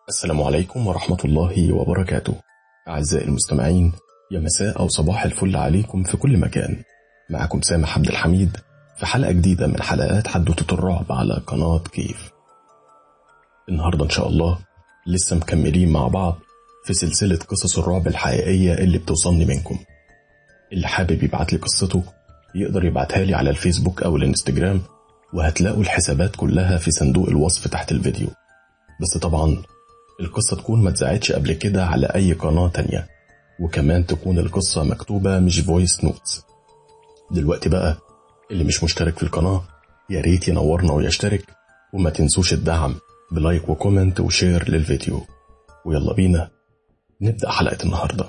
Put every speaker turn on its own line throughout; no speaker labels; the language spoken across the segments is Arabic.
السلام عليكم ورحمة الله وبركاته. أعزائي المستمعين، يا مساء أو صباح الفل عليكم في كل مكان. معكم سامح عبد الحميد في حلقة جديدة من حلقات حدوتة الرعب على قناة كيف. النهاردة إن شاء الله لسه مكملين مع بعض في سلسلة قصص الرعب الحقيقية اللي بتوصلني منكم. اللي حابب يبعت لي قصته يقدر يبعتها لي على الفيسبوك أو الانستجرام، وهتلاقوا الحسابات كلها في صندوق الوصف تحت الفيديو. بس طبعا القصة تكون ما اتذاعتش قبل كده على أي قناة تانية، وكمان تكون القصة مكتوبة مش فويس نوتس. دلوقتي بقى اللي مش مشترك في القناة يا ريت ينورنا ويشترك، وما تنسوش الدعم بلايك وكومنت وشير للفيديو. ويلا بينا نبدأ حلقة النهاردة.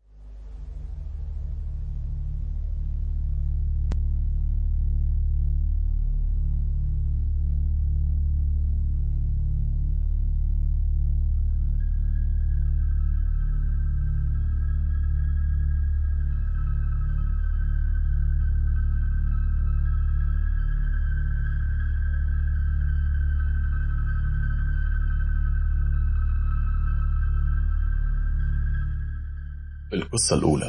القصة الأولى.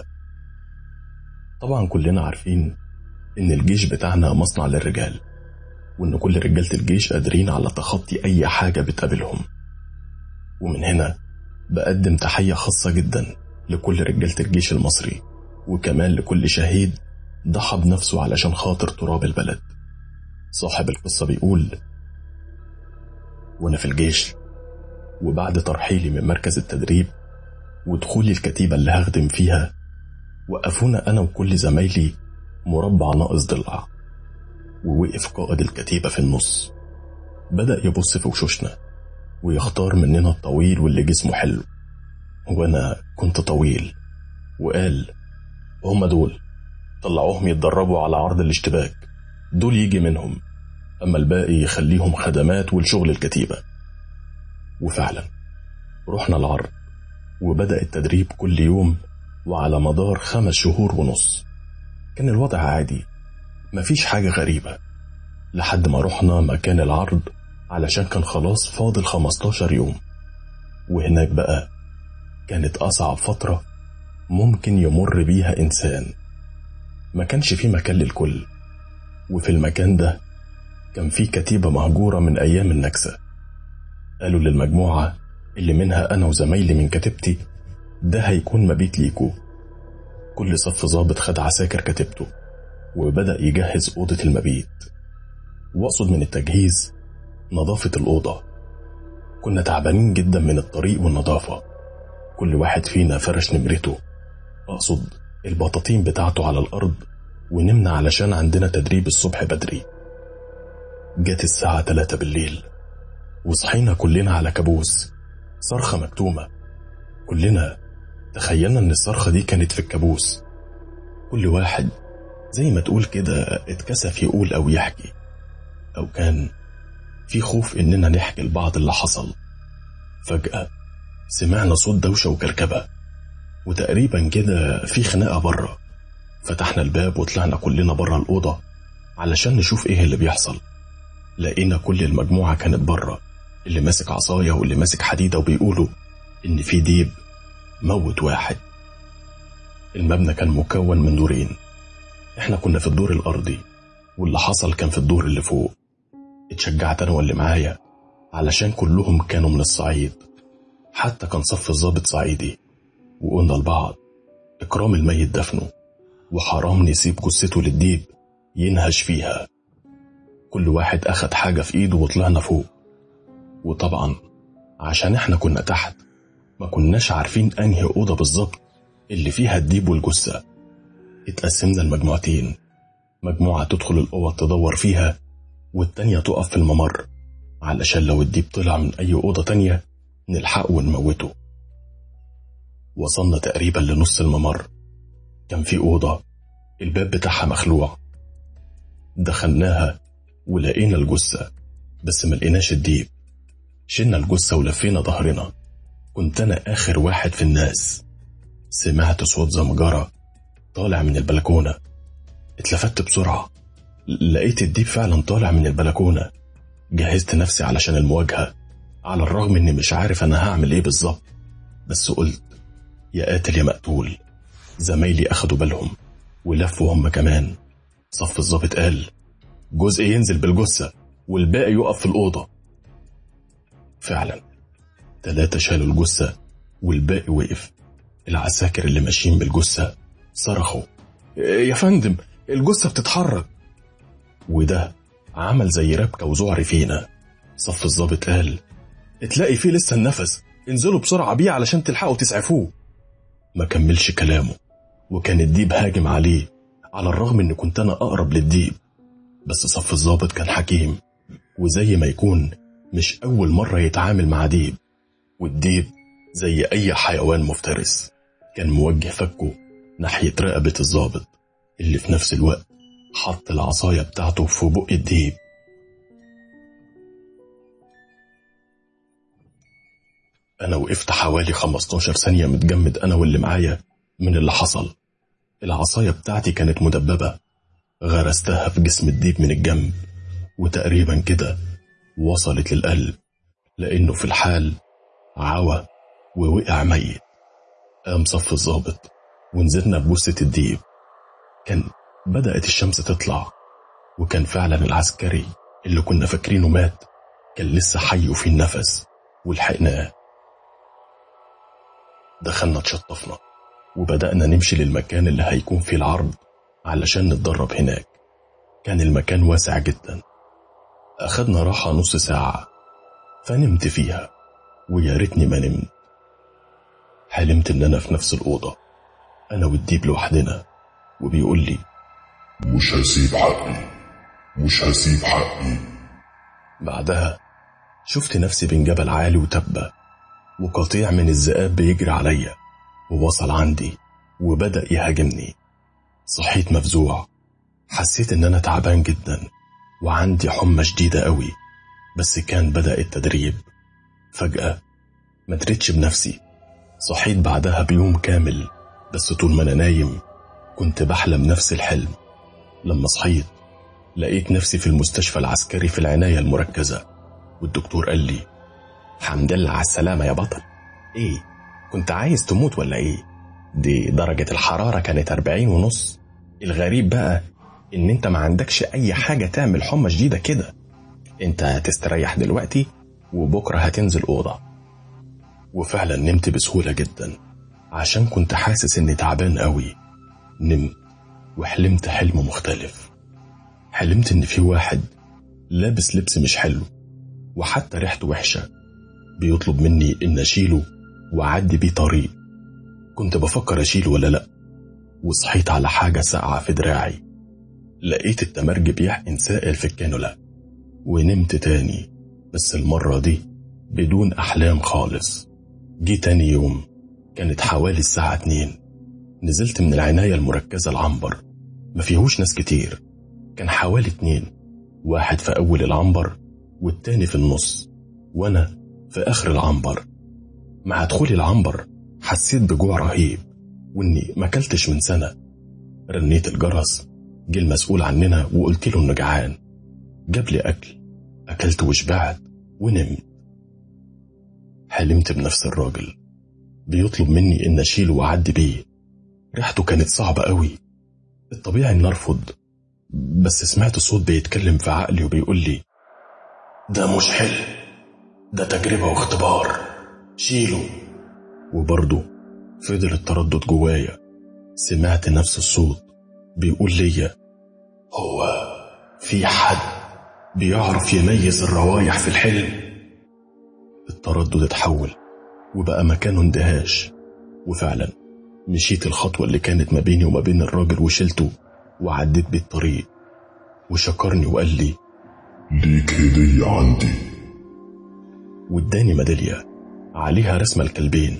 طبعا كلنا عارفين إن الجيش بتاعنا مصنع للرجال، وإن كل رجالة الجيش قادرين على تخطي أي حاجة بتقابلهم. ومن هنا بقدم تحية خاصة جدا لكل رجالة الجيش المصري، وكمان لكل شهيد ضحى بنفسه علشان خاطر تراب البلد. صاحب القصة بيقول: وأنا في الجيش، وبعد ترحيلي من مركز التدريب ودخولي الكتيبة اللي هخدم فيها، وقفونا أنا وكل زمايلي مربع ناقص ضلع، ووقف قائد الكتيبة في النص، بدأ يبص في وشوشنا ويختار مننا الطويل واللي جسمه حلو، وأنا كنت طويل، وقال: هم دول طلعوهم يتدربوا على عرض الاشتباك، دول يجي منهم، أما الباقي يخليهم خدمات والشغل الكتيبة. وفعلا رحنا العرض، وبدأ التدريب كل يوم وعلى مدار 5 شهور ونص. كان الوضع عادي، مفيش حاجة غريبة، لحد ما رحنا مكان العرض علشان كان خلاص فاضل 15 يوم. وهناك بقى كانت أصعب فترة ممكن يمر بيها إنسان. ما كانش فيه مكان للكل، وفي المكان ده كان فيه كتيبة مهجورة من أيام النكسة. قالوا للمجموعة اللي منها أنا وزمايلي من كتيبتي: ده هيكون مبيت ليكو. كل صف ضابط خد عساكر كتيبته وبدأ يجهز أوضة المبيت، وأقصد من التجهيز نظافة الأوضة. كنا تعبانين جدا من الطريق والنظافة، كل واحد فينا فرش نمرته، أقصد البطاطين بتاعته على الأرض، ونمنا علشان عندنا تدريب الصبح بدري. جت الساعة 3 بالليل وصحينا كلنا على كابوس، صرخة مكتومة. كلنا تخيلنا ان الصرخة دي كانت في الكابوس. كل واحد زي ما تقول كده اتكسف يقول او يحكي، او كان في خوف اننا نحكي لبعض اللي حصل. فجأة سمعنا صوت دوشة وكركبة، وتقريبا كده في خناقة بره. فتحنا الباب وطلعنا كلنا بره الأوضة علشان نشوف ايه اللي بيحصل. لقينا كل المجموعة كانت بره، اللي ماسك عصاية واللي ماسك حديدة، وبيقولوا إن في ديب موت واحد. المبنى كان مكون من دورين، إحنا كنا في الدور الأرضي، واللي حصل كان في الدور اللي فوق. اتشجعت أنا واللي معايا علشان كلهم كانوا من الصعيد، حتى كان صف الضابط صعيدي. وقلنا لبعض: إكرام الميت دفنه، وحرام نسيب جثته للديب ينهش فيها. كل واحد أخد حاجة في إيده وطلعنا فوق. وطبعا عشان احنا كنا تحت ما كناش عارفين انهي اوضه بالظبط اللي فيها الديب والجثه. اتقسمنا المجموعتين، مجموعه تدخل الاوض تدور فيها، والتانيه تقف في الممر علشان لو الديب طلع من اي اوضه تانيه نلحقه ونموته. وصلنا تقريبا لنص الممر، كان في اوضه الباب بتاعها مخلوع. دخلناها ولقينا الجثه، بس ما لقيناش الديب. شلنا الجثة ولفينا ظهرنا. كنت أنا آخر واحد في الناس. سمعت صوت زمجرة طالع من البلكونة، اتلفت بسرعة، لقيت الديب فعلا طالع من البلكونة. جهزت نفسي علشان المواجهة، على الرغم إني مش عارف أنا هعمل إيه بالظبط، بس قلت يا قاتل يا مقتول. زمايلي أخدوا بالهم ولفوا هم كمان. صف الضابط قال جزء ينزل بالجثة والباقي يقف في الأوضة. فعلا 3 شالوا الجثة والباقي وقف. العساكر اللي ماشيين بالجثة صرخوا يا فندم الجثة بتتحرك، وده عمل زي ربكة وذعر فينا. صف الضابط قال تلاقي فيه لسه النفس، انزلوا بسرعة بيه علشان تلحقوا تسعفوه. ما كملش كلامه وكان الديب هاجم عليه، على الرغم ان كنت انا اقرب للديب. بس صف الضابط كان حكيم، وزي ما يكون مش اول مرة يتعامل مع ديب. والديب زي اي حيوان مفترس كان موجه فكه ناحية رقبة الضابط، اللي في نفس الوقت حط العصاية بتاعته في بق الديب. أنا وقفت حوالي 15 ثانية متجمد أنا واللي معايا من اللي حصل. العصاية بتاعتي كانت مدببة، غرستها في جسم الديب من الجنب، وتقريبا كده وصلت للقلب، لأنه في الحال عوى ووقع ميت. قام صف الضابط ونزلنا بجثة الديب. كان بدأت الشمس تطلع، وكان فعلا العسكري اللي كنا فاكرينه مات كان لسه حي وفيه النفس، ولحقناه. دخلنا اتشطفنا وبدأنا نمشي للمكان اللي هيكون فيه العرض علشان نتدرب هناك. كان المكان واسع جدا. أخدنا راحة نص ساعة فنمت فيها، ويا ريتني ما نمت. حلمت إن أنا في نفس الأوضة أنا والديب لوحدنا، وبيقول لي
مش هسيب حقي، مش هسيب حقي.
بعدها شفت نفسي بين جبل عالي وتبة، وقطيع من الذئاب بيجري عليا ووصل عندي وبدأ يهاجمني. صحيت مفزوع، حسيت ان انا تعبان جدا وعندي حمى شديدة قوي، بس كان بدأ التدريب. فجأة ما دريتش بنفسي. صحيت بعدها بيوم كامل، بس طول ما انا نايم كنت بحلم نفس الحلم. لما صحيت لقيت نفسي في المستشفى العسكري في العناية المركزة، والدكتور قال لي الحمد لله على السلامة يا بطل. ايه كنت عايز تموت ولا ايه؟ دي درجة الحرارة كانت 40.5. الغريب بقى ان انت ما عندكش اي حاجة تعمل حمى شديدة كده. انت هتستريح دلوقتي وبكرة هتنزل أوضة. وفعلا نمت بسهولة جدا عشان كنت حاسس اني تعبان قوي. نمت وحلمت حلم مختلف. حلمت ان في واحد لابس لبس مش حلو وحتى ريحته وحشة، بيطلب مني ان اشيله وأعدي بيه طريق. كنت بفكر اشيله ولا لا، وصحيت على حاجة ساقعة في دراعي. لقيت التمرج بيحقن سائل في الكانولا، ونمت تاني، بس المرة دي بدون أحلام خالص. جي تاني يوم كانت حوالي الساعة 2. نزلت من العناية المركزة العنبر، ما فيهوش ناس كتير، كان حوالي 2، واحد في أول العنبر والتاني في النص، وأنا في آخر العنبر. مع دخولي العنبر حسيت بجوع رهيب وإني ما أكلتش من سنة. رنيت الجرس، جه المسؤول عننا وقلت له إنه جعان. جاب لي أكل، أكلت وشبعت ونمت. حلمت بنفس الراجل بيطلب مني إن أشيله وأعدي بيه. ريحته كانت صعبة قوي. الطبيعي إن أرفض، بس سمعت صوت بيتكلم في عقلي وبيقول لي ده مش حلم، ده تجربة واختبار، شيله. وبرضه فضل التردد جوايا. سمعت نفس الصوت بيقول لي هو في حد بيعرف يميز الروايح في الحلم؟ التردد اتحول وبقى مكانه اندهاش. وفعلا مشيت الخطوة اللي كانت ما بيني وما بين الراجل وشلته وعديت بالطريق، وشكرني وقال لي
ليك هدية عندي،
واداني ميدالية عليها رسمة الكلبين.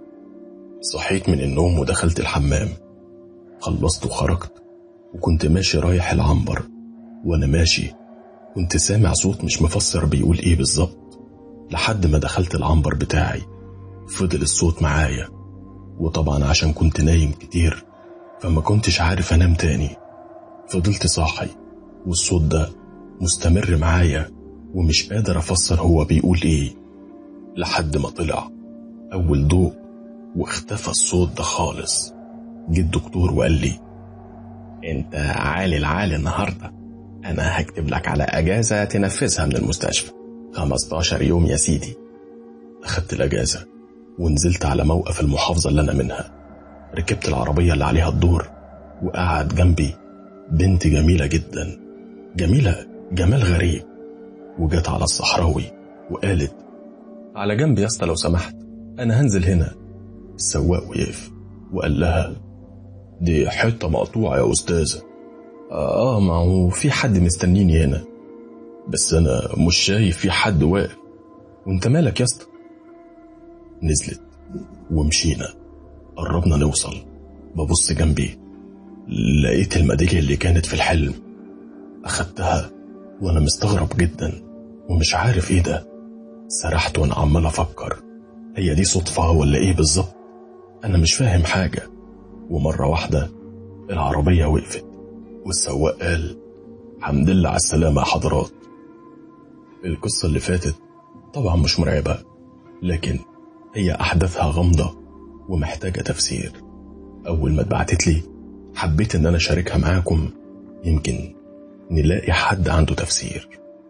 صحيت من النوم ودخلت الحمام، خلصت وخرجت، وكنت ماشي رايح العنبر. وانا ماشي كنت سامع صوت مش مفسر بيقول ايه بالظبط، لحد ما دخلت العنبر بتاعي. فضل الصوت معايا، وطبعا عشان كنت نايم كتير فما كنتش عارف انام تاني. فضلت صاحي والصوت ده مستمر معايا، ومش قادر افسر هو بيقول ايه. لحد ما طلع أول ضوء واختفى الصوت ده خالص. جه الدكتور وقال لي: انت عالي العالي النهاردة، انا هكتب لك على اجازة تنفذها من المستشفى 15 يوم يا سيدي. اخدت الاجازة ونزلت على موقف المحافظة اللي انا منها. ركبت العربية اللي عليها الدور، وقعد جنبي بنت جميلة جدا، جميلة جمال غريب، وجت على الصحراوي وقالت: على جنب يا اسطى لو سمحت، انا هنزل هنا. السواق وقف وقال لها: دي حتة مقطوعة يا أستاذة. ما هو في حد مستنيني هنا، بس أنا مش شايف في حد واقف، وانت مالك يا اسطى؟ نزلت ومشينا. قربنا نوصل، ببص جنبي لقيت الميدالية اللي كانت في الحلم. أخدتها وأنا مستغرب جدا ومش عارف إيه ده. سرحت وأنا عمال أفكر، هي دي صدفة ولا إيه بالظبط؟ أنا مش فاهم حاجة. ومرة واحدة العربية وقفت والسواق قال: الحمد لله على السلامة يا حضرات. القصة اللي فاتت طبعا مش مرعبة، لكن هي أحداثها غامضة ومحتاجة تفسير. أول ما اتبعتت لي حبيت إن أنا أشاركها معاكم، يمكن نلاقي حد عنده تفسير.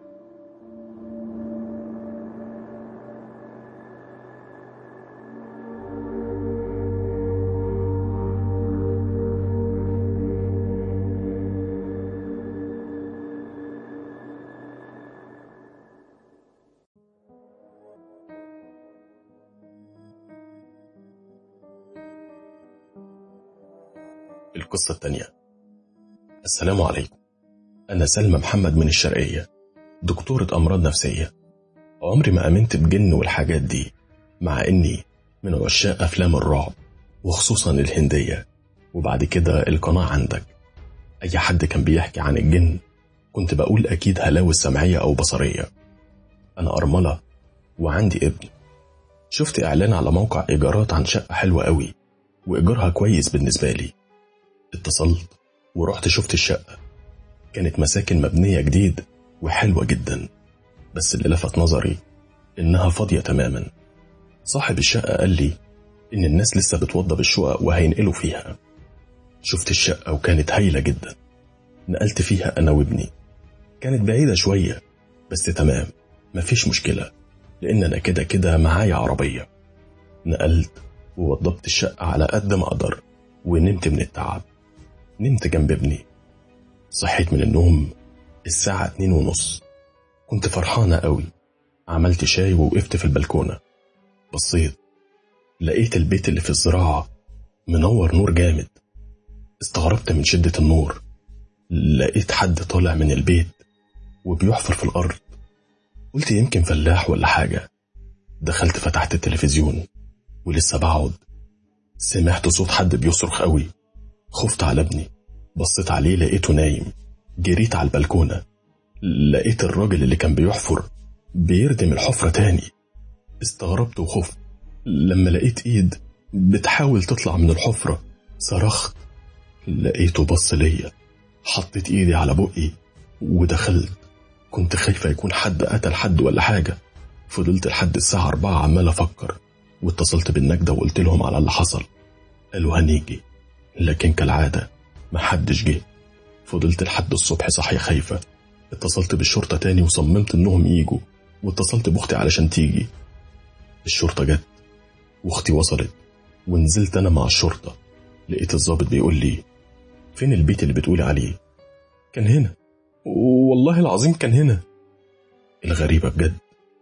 القصة التانية. السلام عليكم، أنا سلمى محمد من الشرقية، دكتورة أمراض نفسية. عمري ما أمنت بجن والحاجات دي، مع إني من عشاق أفلام الرعب وخصوصا الهندية. وبعد كده القناة عندك، أي حد كان بيحكي عن الجن كنت بقول أكيد هلاوس سمعية أو بصرية. أنا أرملة وعندي ابن. شفت إعلان على موقع إيجارات عن شقة حلوة قوي وإيجارها كويس بالنسبة لي. اتصلت ورحت شفت الشقة، كانت مساكن مبنية جديد وحلوة جدا، بس اللي لفت نظري إنها فاضية تماما. صاحب الشقة قال لي إن الناس لسه بتوضب الشقق وهينقلوا فيها. شفت الشقة وكانت هايلة جدا، نقلت فيها أنا وابني. كانت بعيدة شوية بس تمام، مفيش مشكلة لأن أنا كده كده معايا عربية. نقلت ووضبت الشقة على قد ما أقدر ونمت من التعب. نمت جنب ابني. صحيت من النوم الساعة 2:30. كنت فرحانة قوي. عملت شاي ووقفت في البلكونة. بصيت لقيت البيت اللي في الزراعة منور نور جامد. استغربت من شدة النور. لقيت حد طالع من البيت وبيحفر في الأرض. قلت يمكن فلاح ولا حاجة. دخلت فتحت التلفزيون ولسه بقعد سمعت صوت حد بيصرخ قوي. خفت على ابني، بصيت عليه لقيته نايم. جريت على البلكونة، لقيت الراجل اللي كان بيحفر بيردم الحفرة تاني. استغربت وخفت لما لقيت ايد بتحاول تطلع من الحفرة. صرخت، لقيته بص ليا. حطيت ايدي على بقي ودخلت. كنت خايفة يكون حد قتل حد ولا حاجة. فضلت لحد الساعة 4 عمال أفكر، واتصلت بالنجدة وقلت لهم على اللي حصل. قالوا هنيجي، لكن كالعادة محدش جه. فضلت لحد الصبح صاحية خايفة. اتصلت بالشرطة تاني وصممت انهم ييجوا، واتصلت باختي علشان تيجي. الشرطة جت واختي وصلت ونزلت انا مع الشرطة. لقيت الضابط بيقول لي: فين البيت اللي بتقولي عليه؟ كان هنا، والله العظيم كان هنا. الغريبة بجد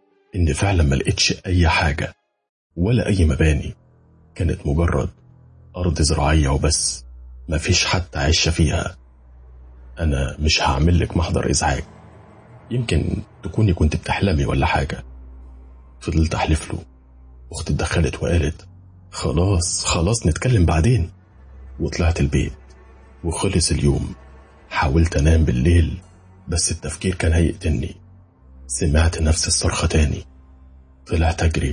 ان فعلا ما لقيتش اي حاجة ولا اي مباني. كانت مجرد ارض زراعية وبس، مفيش حتى عشة فيها. انا مش هعمل لك محضر ازعاج، يمكن تكوني كنت بتحلمي ولا حاجة. فضلت احلف له. اختي اتدخلت وقالت: خلاص نتكلم بعدين. وطلعت البيت وخلص اليوم. حاولت انام بالليل بس التفكير كان هيقتلني. سمعت نفس الصرخة تاني. طلعت اجري،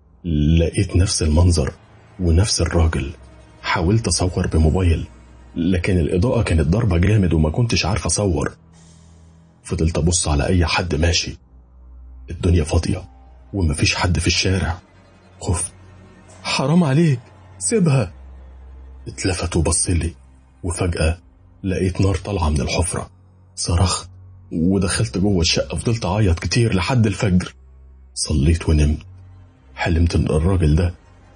لقيت نفس المنظر ونفس الراجل. حاولت اصور بموبايل لكن الإضاءة كانت ضربة جامد وما كنتش عارف أصور. فضلت أبص على أي حد ماشي. الدنيا فاضية ومفيش حد في الشارع. خفت. حرام عليك، سيبها. اتلفت وبصلي، وفجأة لقيت نار طالعة من الحفرة. صرخت ودخلت جوه الشقة، فضلت أعيط كتير لحد الفجر. صليت ونمت. حلمت إن الراجل ده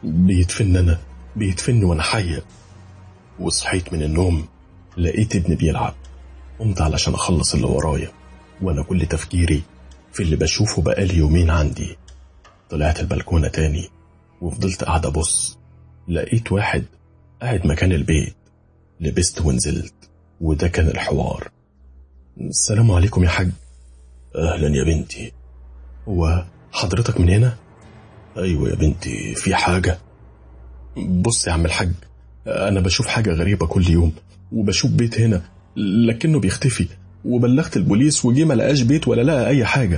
بيدفني وأنا حية. وصحيت من النوم لقيت ابني بيلعب. قمت علشان أخلص اللي ورايا، وأنا كل تفكيري في اللي بشوفه بقالي يومين عندي. طلعت البلكونة تاني وفضلت قاعد أبص. لقيت واحد قاعد مكان البيت. لبست ونزلت، وده كان الحوار. السلام عليكم يا حاج. أهلا يا بنتي. هو حضرتك من هنا؟ أيوة يا بنتي، في حاجة؟ بص يا عم الحاج، أنا بشوف حاجة غريبة كل يوم، وبشوف بيت هنا لكنه بيختفي، وبلغت البوليس وجي ما لقاش بيت ولا لقى أي حاجة.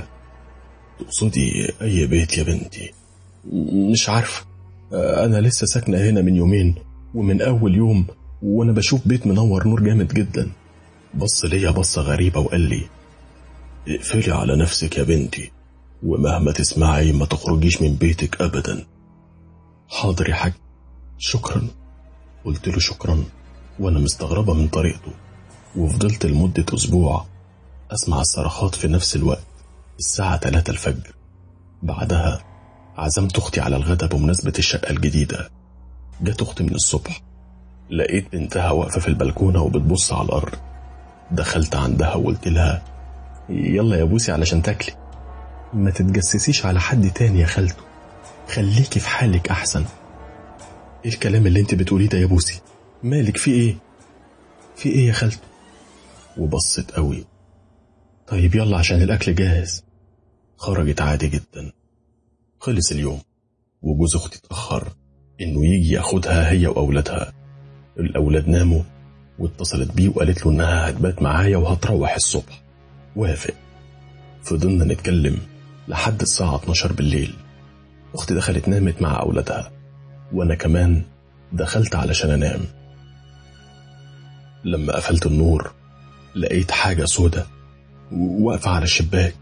تقصدي أي بيت يا بنتي؟ مش عارف، أنا لسه ساكنة هنا من يومين، ومن أول يوم وأنا بشوف بيت منور نور جامد جدا. بص ليا بصة غريبة وقال لي اقفلي على نفسك يا بنتي، ومهما تسمعي ما تخرجيش من بيتك أبدا. حاضر يا حاج، شكرا. قلت له شكرا وأنا مستغربة من طريقته. وفضلت لمدة أسبوع أسمع الصرخات في نفس الوقت الساعة 3 الفجر. بعدها عزمت أختي على الغداء بمناسبة الشقة الجديدة. جت أختي من الصبح، لقيت بنتها واقفة في البلكونة وبتبص على الأرض. دخلت عندها وقلت لها يلا يا بوسي علشان تاكلي. ما تتجسسيش على حد تاني يا خالته، خليكي في حالك أحسن. إيه الكلام اللي انت بتقوليه ده يا بوسي؟ مالك؟ في إيه؟ في إيه يا خالته؟ وبصت قوي. طيب يلا عشان الأكل جاهز. خرجت عادي جدا. خلص اليوم وجوز أختي اتأخر إنه يجي ياخدها هي وأولادها. الأولاد ناموا، واتصلت بيه وقالت له إنها هتبات معايا وهتروح الصبح. وافق. فضلنا نتكلم لحد الساعة 12 بالليل. أختي دخلت نامت مع أولادها، وأنا كمان دخلت علشان أنام. لما قفلت النور لقيت حاجة سودة واقفة على الشباك.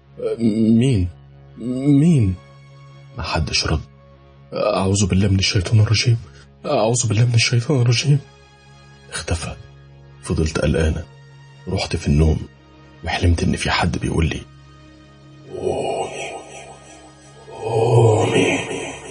مين؟ محدش رد. أعوذ بالله من الشيطان الرجيم، أعوذ بالله من الشيطان الرجيم. اختفى. فضلت قلقانة. رحت في النوم وحلمت إن في حد بيقول لي قومي.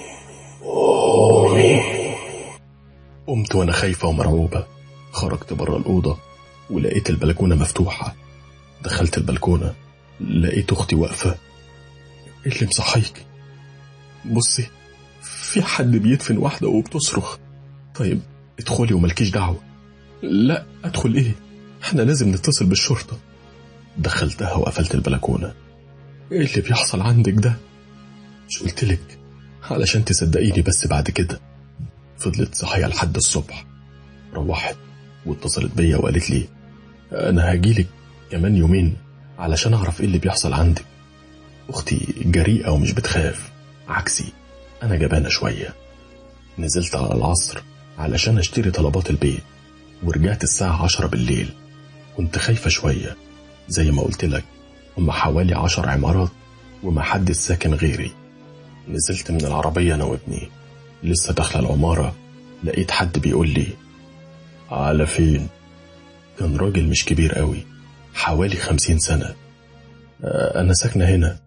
قمت وأنا خايفة ومرعوبة. خرجت برا الأوضة ولقيت البلكونة مفتوحة. دخلت البلكونة لقيت أختي واقفة. إيه اللي مصحيك؟ بصي، في حد بيدفن واحدة وبتصرخ. طيب ادخلي وملكيش دعوة. لا أدخل إيه؟ احنا لازم نتصل بالشرطة. دخلتها وقفلت البلكونة. إيه اللي بيحصل عندك ده؟ مش قلتلك علشان تصدقيني بس بعد كده. فضلت صحية لحد الصبح. روحت واتصلت بيا وقالت لي أنا هجيلك كمان يومين علشان أعرف إيه اللي بيحصل عندك. أختي جريئة ومش بتخاف، عكسي أنا جبانة شوية. نزلت على العصر علشان أشتري طلبات البيت، ورجعت الساعة 10 بالليل. كنت خايفة شوية. زي ما قلت لك هم حوالي 10 عمارات وما حد ساكن غيري. نزلت من العربية أنا وابني. لسه داخل العمارة لقيت حد بيقول لي على فين؟ كان راجل مش كبير قوي، حوالي 50 سنة. أنا ساكنة هنا.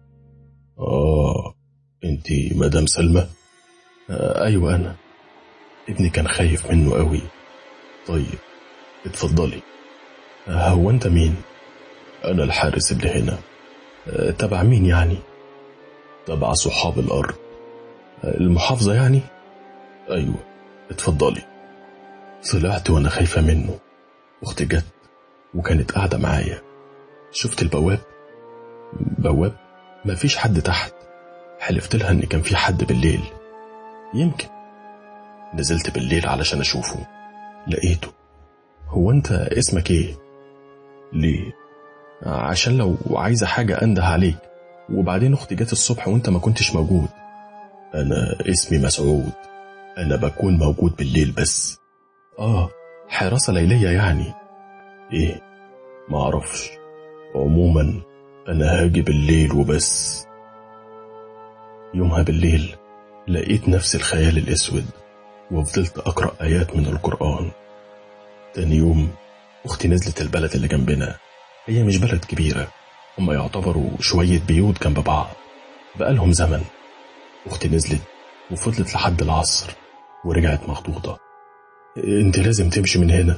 انتي مدام سلمى؟ أيوة أنا. ابني كان خايف منه قوي. طيب اتفضلي. هو أنت مين؟ أنا الحارس اللي هنا. تبع مين يعني؟ تبع صحاب الأرض. المحافظة يعني؟ أيوة اتفضلي. طلعت وأنا خايفة منه. أختي جت وكانت قاعدة معايا. شفت البواب؟ بواب؟ مفيش حد تحت. حلفت لها إن كان في حد بالليل، يمكن. نزلت بالليل علشان أشوفه. لقيته. هو أنت اسمك إيه؟ ليه؟ عشان لو عايزة حاجة أنده عليك. وبعدين أختي جت الصبح وأنت ما كنتش موجود. أنا اسمي مسعود. أنا بكون موجود بالليل بس. حراسة ليلية يعني؟ إيه؟ ما أعرفش. عموما أنا هاجي بالليل وبس. يومها بالليل لقيت نفس الخيال الأسود، وفضلت أقرأ آيات من القرآن. تاني يوم أختي نزلت البلد اللي جنبنا، هي مش بلد كبيرة، هما يعتبروا شوية بيوت جنب بعض بقالهم زمن. أختي نزلت وفضلت لحد العصر ورجعت مخطوطة. انت لازم تمشي من هنا.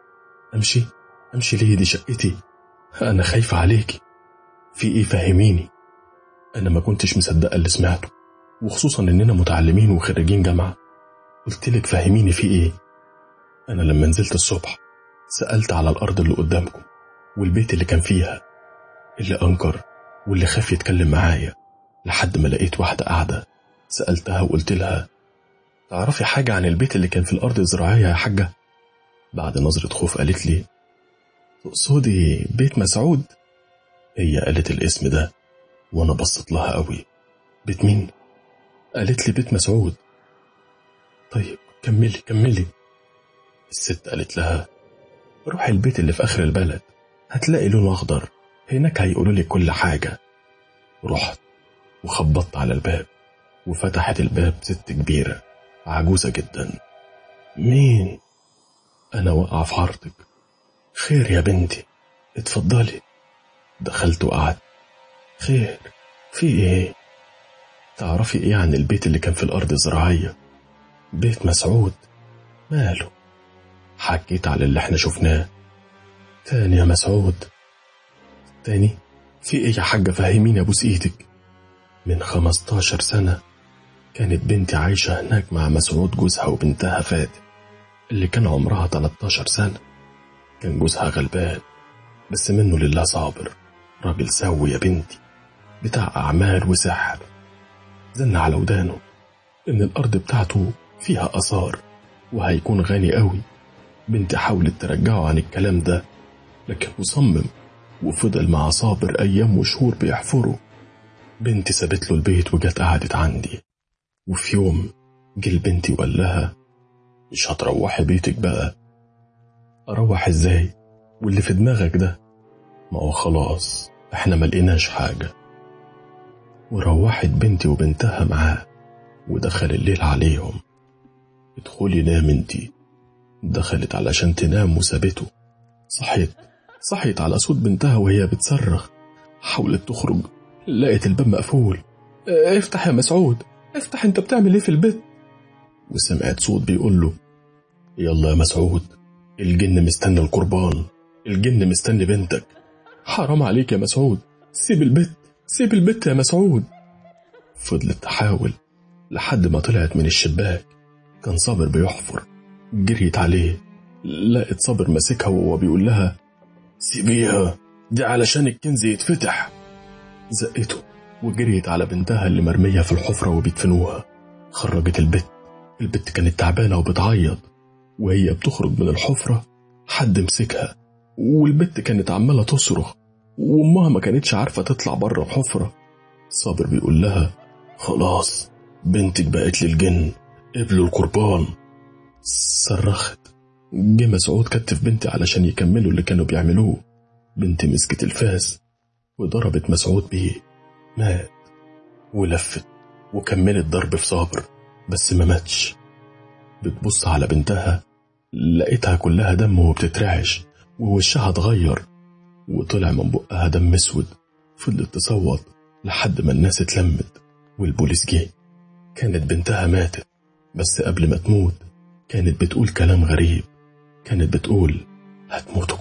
امشي ليه؟ دي شقتي، انا خايفة عليكي. في ايه؟ فهميني. انا ما كنتش مصدقة اللي سمعته، وخصوصا اننا متعلمين وخريجين جامعة. قلتلك فهميني في ايه. انا لما نزلت الصبح سألت على الارض اللي قدامكم والبيت اللي كان فيها، اللي انكر واللي خاف يتكلم معايا، لحد ما لقيت واحدة قاعدة. سألتها وقلت لها تعرفي حاجة عن البيت اللي كان في الأرض الزراعية يا حاجة؟ بعد نظرة خوف قالت لي تقصدي بيت مسعود؟ هي قالت الاسم ده وأنا بصت لها قوي. بيت مين؟ قالت لي بيت مسعود. طيب كملي. الست قالت لها روحي البيت اللي في آخر البلد، هتلاقي لونه أخضر، هناك هيقولوا لي كل حاجة. رحت وخبطت على الباب، وفتحت الباب ست كبيرة عجوزة جدا. مين؟ أنا واقعة في عرضك. خير يا بنتي، اتفضلي. دخلت وقعدت. خير؟ في ايه؟ تعرفي ايه عن البيت اللي كان في الأرض الزراعية؟ بيت مسعود. ماله؟ حكيت على اللي احنا شفناه. تاني يا مسعود؟ تاني؟ في ايه يا حاجة؟ فهميني ابوس ايدك. من 15 سنة كانت بنتي عايشة هناك مع مسعود جوزها وبنتها فاتن اللي كان عمرها 13 سنة. كان جوزها غلبان بس منه لله صابر، راجل سوي يا بنتي، بتاع أعمال وسحر. زن على ودانه إن الأرض بتاعته فيها آثار وهيكون غني قوي. بنتي حاولت ترجعه عن الكلام ده، لكن مصمم وفضل مع صابر أيام وشهور بيحفره. بنتي سابت له البيت وجت قعدت عندي، وفي يوم جه لبنتي وقال لها مش هتروحي بيتك بقى؟ أروح ازاي واللي في دماغك ده؟ ما هو خلاص احنا ملقناش حاجة. وروحت بنتي وبنتها معاه ودخل الليل عليهم. ادخلي نام انتي. دخلت علشان تنام وسابته. صحيت على صوت بنتها وهي بتصرخ. حاولت تخرج، لقيت الباب مقفول. افتح يا مسعود، افتح، انت بتعمل ايه في البيت؟ وسمعت صوت بيقول له يلا يا مسعود، الجن مستني القربان، الجن مستني بنتك. حرام عليك يا مسعود، سيب البيت يا مسعود. فضلت تحاول لحد ما طلعت من الشباك. كان صابر بيحفر. جريت عليه، لقيت صابر ماسكها وهو بيقول لها سيبيها، دي علشان الكنز يتفتح. زقته وجريت على بنتها اللي مرمية في الحفرة وبيدفنوها. خرجت البت كانت تعبانة وبتعيط، وهي بتخرج من الحفرة حد مسكها، والبت كانت عمالة تصرخ، وأمها ما كانتش عارفة تطلع بره الحفرة. صابر بيقول لها خلاص بنتك بقت للجن، قبلوا القربان. صرخت. جه مسعود كتف بنتي علشان يكملوا اللي كانوا بيعملوه. بنتي مسكت الفاس وضربت مسعود بيه، مات. ولفت وكملت ضرب في صابر بس ما ماتش. بتبص على بنتها لقيتها كلها دم وبتترعش، ووشها اتغير وطلع من بقها دم اسود. فضلت تصوت لحد ما الناس اتلمت والبوليس جه. كانت بنتها ماتت، بس قبل ما تموت كانت بتقول كلام غريب. كانت بتقول هتموتوا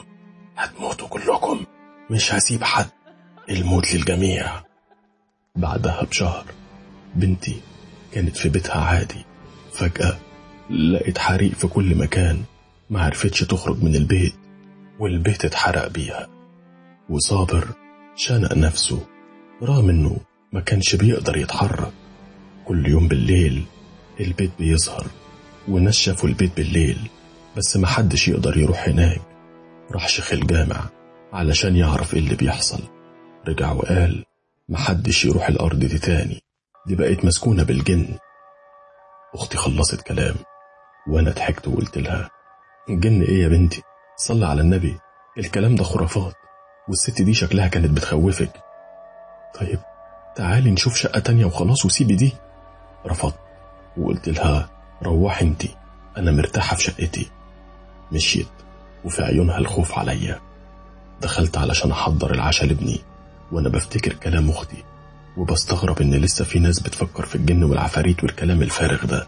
كلكم، مش هسيب حد، الموت للجميع. بعدها بشهر بنتي كانت في بيتها عادي. فجأة لقيت حريق في كل مكان، ما عرفتش تخرج من البيت والبيت اتحرق بيها. وصابر شنق نفسه رغم انه ما كانش بيقدر يتحرك. كل يوم بالليل البيت بيظهر، وناس شافوا البيت بالليل بس ما حدش يقدر يروح هناك. راح شيخ الجامع علشان يعرف ايه اللي بيحصل. رجع وقال ما حدش يروح الأرض دي تاني، دي بقت مسكونة بالجن. أختي خلصت كلام وأنا ضحكت وقلت لها الجن إيه يا بنتي؟ صلي على النبي، الكلام ده خرافات، والست دي شكلها كانت بتخوفك. تعالي نشوف شقة تانية وخلاص وسيبي دي. رفضت وقلت لها روحي انتي، أنا مرتاحة في شقتي. مشيت وفي عيونها الخوف عليا. دخلت علشان أحضر العشاء لابني وأنا بفتكر كلام أختي وبستغرب إن لسه في ناس بتفكر في الجن والعفاريت والكلام الفارغ ده.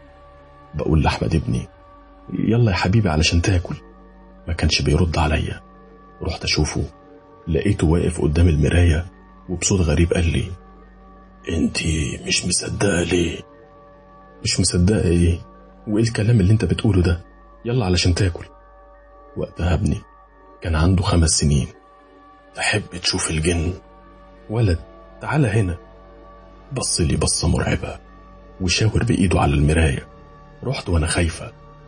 بقول لأحمد ابني يلا يا حبيبي علشان تاكل. ما كانش بيرد عليا. رحت أشوفه، لقيته واقف قدام المراية وبصوت غريب قال لي انتي مش مصدقة ليه؟ مش مصدقة ايه؟ وايه الكلام اللي انت بتقوله ده؟ يلا علشان تاكل. وقتها ابني كان عنده 5 سنين. تحب تشوف الجن؟ ولد تعال هنا. بص لي بصة مرعبة وشاور بإيده على المراية. رحت وانا خايفة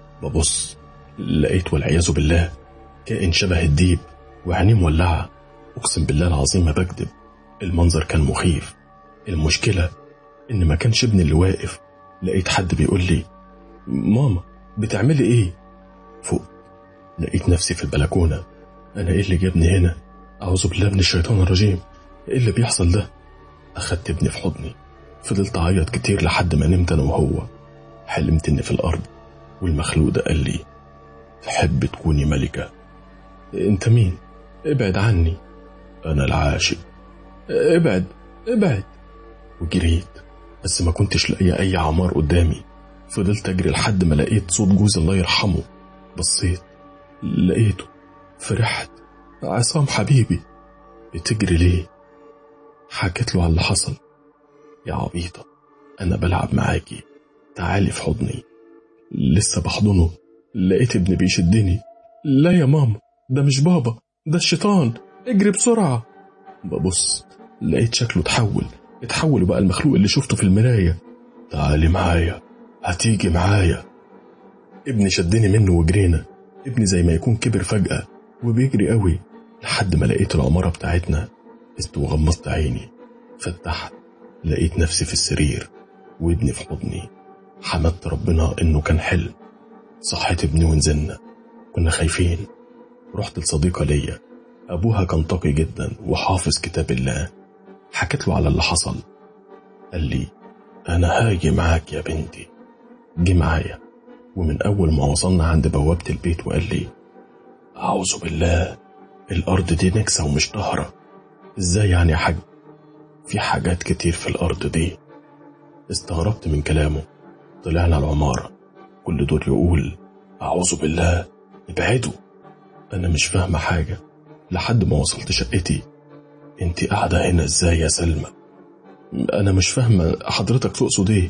ببص، لقيت والعياذ بالله كائن شبه الديب وعينيه مولعة. اقسم بالله العظيم ما بكذب، المنظر كان مخيف. المشكلة ان ما كانش ابني اللي واقف، لقيت حد بيقول لي ماما بتعملي ايه؟ فوق لقيت نفسي في البلكونة. انا ايه اللي جابني هنا؟ اعوذ بالله من الشيطان الرجيم، ايه اللي بيحصل ده؟ اخدت ابني في حضني، فضلت اعيط كتير لحد ما نمت انا وهو. حلمت اني في الارض والمخلوق ده قال لي تحب تكوني ملكة؟ انت مين؟ ابعد عني. انا العاشق. ابعد ابعد. وجريت بس ما كنتش لاقي اي عمار قدامي. فضلت اجري لحد ما لقيت صوت جوز الله يرحمه. بصيت لقيته. فرحت. عصام حبيبي بتجري ليه؟ حكيت له على اللي حصل. يا عبيطة انا بلعب معاكي، تعالي في حضني. لسه بحضنه لقيت ابني بيشدني. لا يا ماما ده مش بابا، ده الشيطان، اجري بسرعة. ببص لقيت شكله اتحول وبقى المخلوق اللي شفته في المراية. تعالي معايا، هتيجي معايا. ابني شدني منه وجرينا. ابني زي ما يكون كبر فجأة وبيجري قوي لحد ما لقيت العمارة بتاعتنا. وغمضت عيني، فتحت لقيت نفسي في السرير وابني في حضني. حمدت ربنا انه كان حلم. صحيت ابني ونزلنا، كنا خايفين. رحت لصديقة ليا ابوها كان تقي جدا وحافظ كتاب الله. حكيت له على اللي حصل. قال لي انا هاجي معاك يا بنتي. جه معايا، ومن اول ما وصلنا عند بوابة البيت وقال لي اعوذ بالله، الارض دي نكسة ومش طاهرة. ازاي يعني يا حاج؟ في حاجات كتير في الارض دي. استغربت من كلامه. طلعنا العمارة، كل دول يقول اعوذ بالله ابعدوا. انا مش فاهمة حاجة لحد ما وصلت شقتي. انتي قاعدة هنا ازاي يا سلمى؟ انا مش فاهمة حضرتك تقصد ايه؟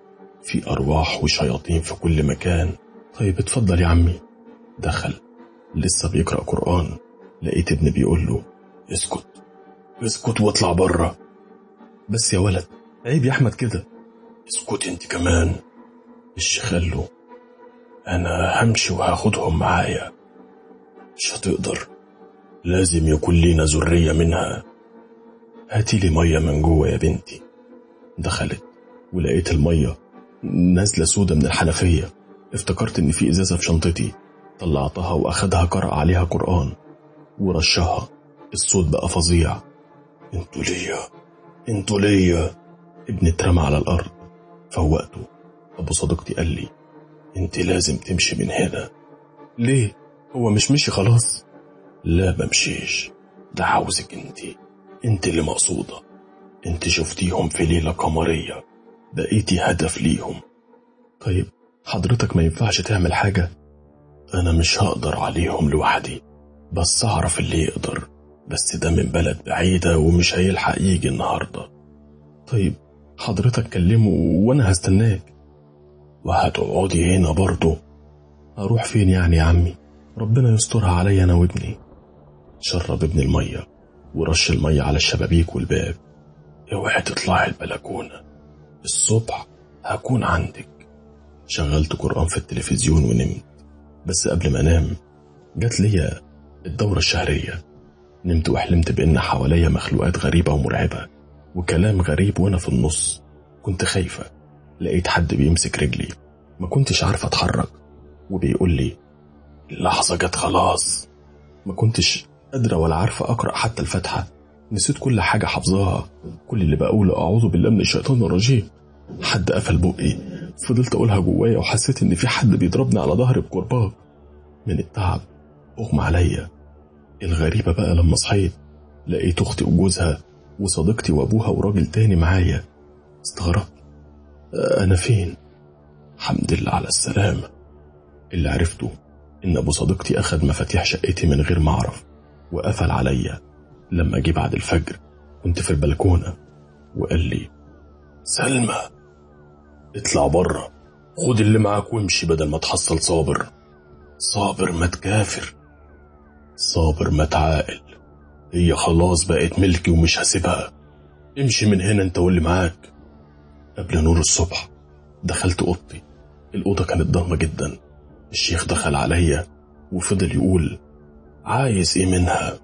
في ارواح وشياطين في كل مكان. طيب اتفضل يا عمي. دخل لسه بيقرأ قرآن، لقيت ابني بيقول له اسكت اسكت واطلع بره. بس يا ولد عيب يا احمد كده. اسكت انت كمان. الشيخ قال له انا همشي وهاخدهم معايا. مش هتقدر، لازم يكون لينا ذرية منها. هاتي لي مية من جوه يا بنتي. دخلت ولقيت المية نازلة سودة من الحنفية. افتكرت ان في ازازة في شنطتي، طلعتها واخدها قرأ عليها قرآن ورشها. الصوت بقى فظيع. انتوا ليا انتوا ليا. ابني اترمى على الارض. فوقته. ابو صديقتي قال لي انت لازم تمشي من هنا. ليه؟ هو مش مشي خلاص؟ لا بمشيش، ده عاوزك انت اللي مقصودة. انت شفتيهم في ليلة قمرية، بقيتي هدف ليهم. طيب حضرتك ما ينفعش تعمل حاجة؟ انا مش هقدر عليهم لوحدي، بس اعرف اللي يقدر. بس ده من بلد بعيدة ومش هيلحق يجي النهاردة. طيب حضرتك كلمه وانا هستناك. وهتقعدي هنا برضو؟ اروح فين يعني يا عمي؟ ربنا يسترها عليا انا وابني. شرب ابني المية ورش المية على الشبابيك والباب. اوعي تطلعي البلكونة، الصبح هكون عندك. شغلت قرآن في التلفزيون ونمت. بس قبل ما انام جات لي الدورة الشهرية. نمت وحلمت بان حواليا مخلوقات غريبة ومرعبة وكلام غريب وانا في النص. كنت خايفة. لقيت حد بيمسك رجلي، ما كنتش عارفة اتحرك، وبيقول لي اللحظة جت خلاص. ما كنتش قادرة ولا عارفة اقرأ حتى الفاتحة. نسيت كل حاجة حافظاها، كل اللي بقوله أعوذ بالله من الشيطان الرجيم. حد قفل بقي، فضلت أقولها جوايا وحسيت إن في حد بيضربني على ظهري بكرباج. من التعب أغمى عليا. الغريبة بقى لما صحيت لقيت أختي وجوزها وصديقتي وأبوها وراجل تاني معايا. استغربت، أنا فين؟ الحمد لله على السلامة. اللي عرفته إن أبو صديقتي أخد مفاتيح شقتي من غير ما أعرف وقفل عليا. لما جه بعد الفجر كنت في البلكونة وقال لي سلمى اطلع بره، خد اللي معاك وامشي بدل ما تحصل صابر. صابر ما تكافر، صابر ما تعاقل، هي خلاص بقت ملكي ومش هسيبها. امشي من هنا انت واللي معاك. قبل نور الصبح دخلت اوضتي. الأوضة كانت ضلمة جدا. الشيخ دخل عليا وفضل يقول عايز ايه منها؟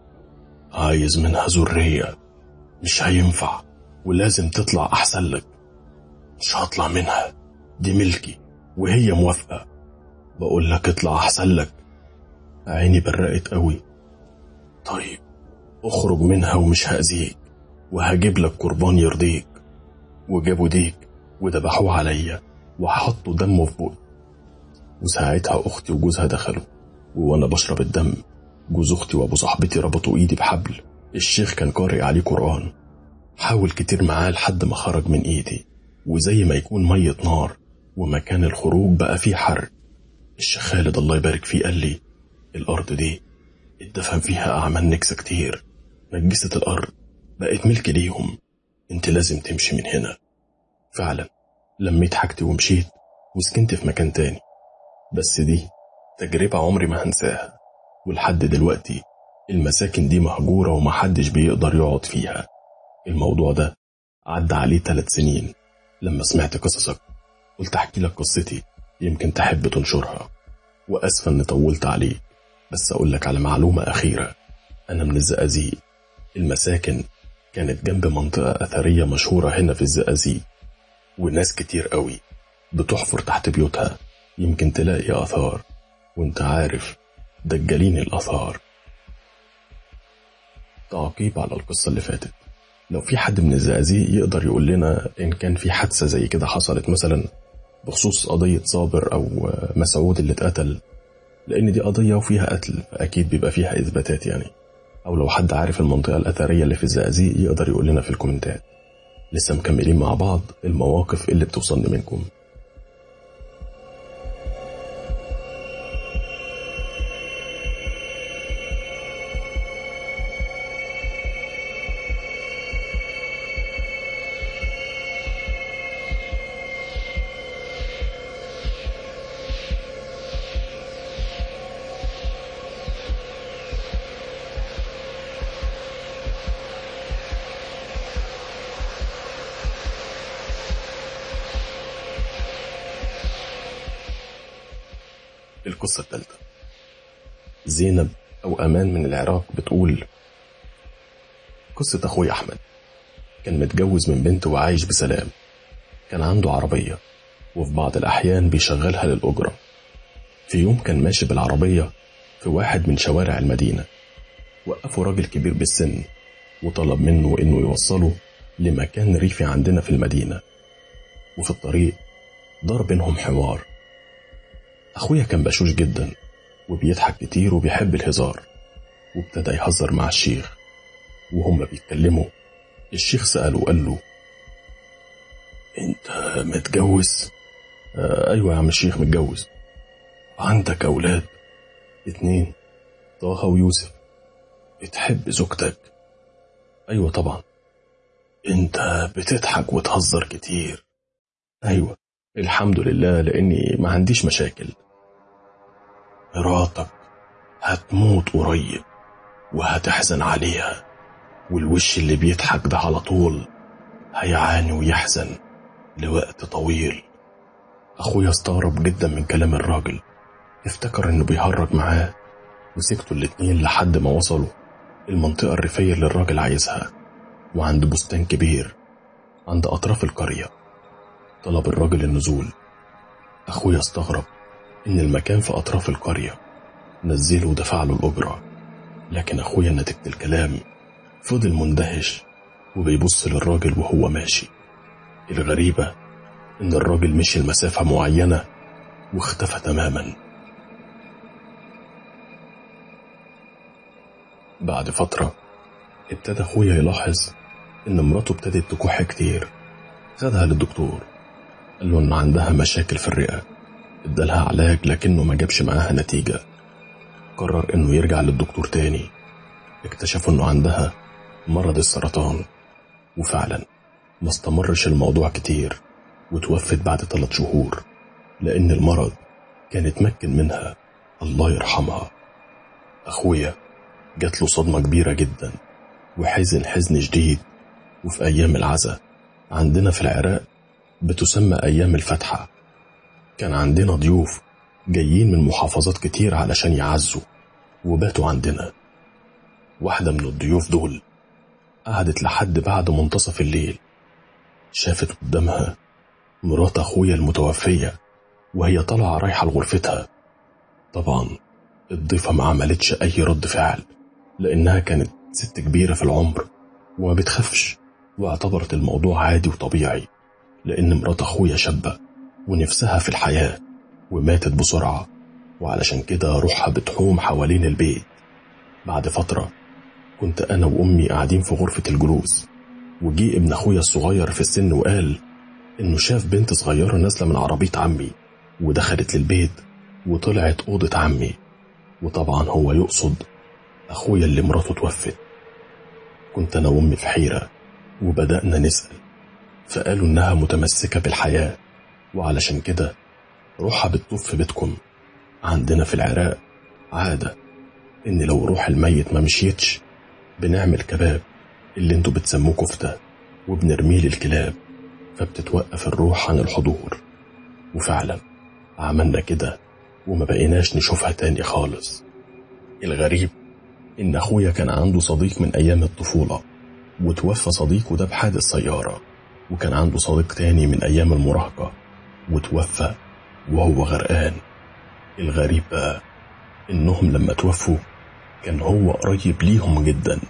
عايز منها ذرية، مش هينفع ولازم تطلع أحسن لك. مش هطلع منها، دي ملكي وهي موافقة. بقول لك اطلع أحسن لك. عيني برقت قوي. طيب اخرج منها ومش هأذيك وهجيب لك قربان يرضيك. وجابوا ديك وذبحوه عليا وحطوا دمه في بوقي. وساعتها أختي وجوزها دخلوا، وأنا بشرب الدم جوز أختي وأبو صاحبتي ربطوا إيدي بحبل. الشيخ كان قارئ عليه قرآن. حاول كتير معاه لحد ما خرج من إيدي، وزي ما يكون مية نار، ومكان الخروج بقى فيه حرق. الشيخ خالد الله يبارك فيه قال لي الأرض دي اتدفن فيها أعمال نكسة كتير، نجست الأرض بقت ملك ليهم، انت لازم تمشي من هنا. فعلا لميت حاجتي ومشيت وسكنت في مكان تاني. بس دي تجربة عمري ما هنساها، ولحد دلوقتي المساكن دي مهجورة ومحدش بيقدر يقعد فيها. الموضوع ده عدى عليه 3 سنين. لما سمعت قصصك قلت احكي لك قصتي، يمكن تحب تنشرها. وأسفة اني طولت عليك، بس اقول لك على معلومة أخيرة. أنا من الزقازيق. المساكن كانت جنب منطقة أثرية مشهورة هنا في الزقازيق، وناس كتير قوي بتحفر تحت بيوتها يمكن تلاقي آثار، وانت عارف دجالين الآثار. تعقيب على القصة اللي فاتت، لو في حد من الزقازيق يقدر يقول لنا إن كان في حادثة زي كده حصلت مثلا بخصوص قضية صابر أو مسعود اللي اتقتل، لأن دي قضية وفيها قتل فأكيد بيبقى فيها إثباتات يعني. أو لو حد عارف المنطقة الأثرية اللي في الزقازيق يقدر يقول لنا في الكومنتات. لسه مكملين مع بعض المواقف اللي بتوصلنا منكم. القصة الثالثة، زينب أو أمان من العراق بتقول قصة أخوي أحمد. كان متجوز من بنت وعايش بسلام. كان عنده عربية وفي بعض الأحيان بيشغلها للأجرة. في يوم كان ماشي بالعربية في واحد من شوارع المدينة، وقفه راجل كبير بالسن وطلب منه إنه يوصله لمكان ريفي عندنا في المدينة. وفي الطريق دار بينهم حوار. أخويا كان بشوش جدا وبيضحك كتير وبيحب الهزار، وابتدى يهزر مع الشيخ. وهم بيتكلموا الشيخ سأله وقال له انت متجوز؟ ايوه يا عم الشيخ متجوز. عندك اولاد؟ 2، طه ويوسف. بتحب زوجتك؟ ايوه طبعا. انت بتضحك وتهزر كتير؟ ايوه الحمد لله لاني ما عنديش مشاكل. مراتك هتموت قريب وهتحزن عليها، والوش اللي بيضحك ده على طول هيعاني ويحزن لوقت طويل. أخويا استغرب جدا من كلام الراجل، افتكر انه بيهرج معاه، وسكتوا الاتنين لحد ما وصلوا المنطقة الريفية اللي الراجل عايزها، وعند بستان كبير عند أطراف القرية. طلب الراجل النزول. أخويا استغرب إن المكان في أطراف القرية، نزله ودفع له الأجرة. لكن أخويا نتيجة الكلام فضل مندهش وبيبص للراجل وهو ماشي. الغريبة إن الراجل مشي المسافة معينة واختفى تماما. بعد فترة ابتدى أخويا يلاحظ إن مراته ابتدت تكح كتير. خدها للدكتور، قال له إن عندها مشاكل في الرئة. ادالها علاج لكنه ما جابش معاها نتيجة. قرر إنه يرجع للدكتور تاني. اكتشفوا إنه عندها مرض السرطان، وفعلا ما استمرش الموضوع كتير وتوفت بعد 3 شهور لأن المرض كان اتمكن منها، الله يرحمها. أخويا جات له صدمة كبيرة جدا وحزن حزن شديد. وفي أيام العزاء عندنا في العراق بتسمى أيام الفتحة، كان عندنا ضيوف جايين من محافظات كتير علشان يعزوا وباتوا عندنا. واحدة من الضيوف دول قعدت لحد بعد منتصف الليل. شافت قدامها مرات أخويا المتوفية وهي طالعة رايحة لغرفتها. طبعا الضيفة ما عملتش أي رد فعل لأنها كانت ست كبيرة في العمر وما بتخافش، واعتبرت الموضوع عادي وطبيعي لأن مرات أخويا شابة ونفسها في الحياة وماتت بسرعة، وعلشان كده روحها بتحوم حوالين البيت. بعد فترة كنت أنا وأمي قاعدين في غرفة الجلوس، وجي ابن أخويا الصغير في السن وقال إنه شاف بنت صغيرة نازلة من عربية عمي ودخلت للبيت وطلعت أوضة عمي، وطبعا هو يقصد أخويا اللي مراته توفت. كنت أنا وأمي في حيرة وبدأنا نسأل، فقالوا إنها متمسكة بالحياة وعلشان كده روحها بتطوف في بيتكم. عندنا في العراق عادة إن لو روح الميت ما مشيتش بنعمل كباب اللي انتوا بتسموه كفتة وبنرميه للكلاب، فبتتوقف الروح عن الحضور. وفعلا عملنا كده وما بقيناش نشوفها تاني خالص. الغريب إن أخويا كان عنده صديق من أيام الطفولة وتوفى صديقه ده بحادث سيارة، وكان عنده صديق تاني من أيام المراهقة وتوفى وهو غرقان. الغريب بقى إنهم لما توفوا كان هو قريب ليهم جدا.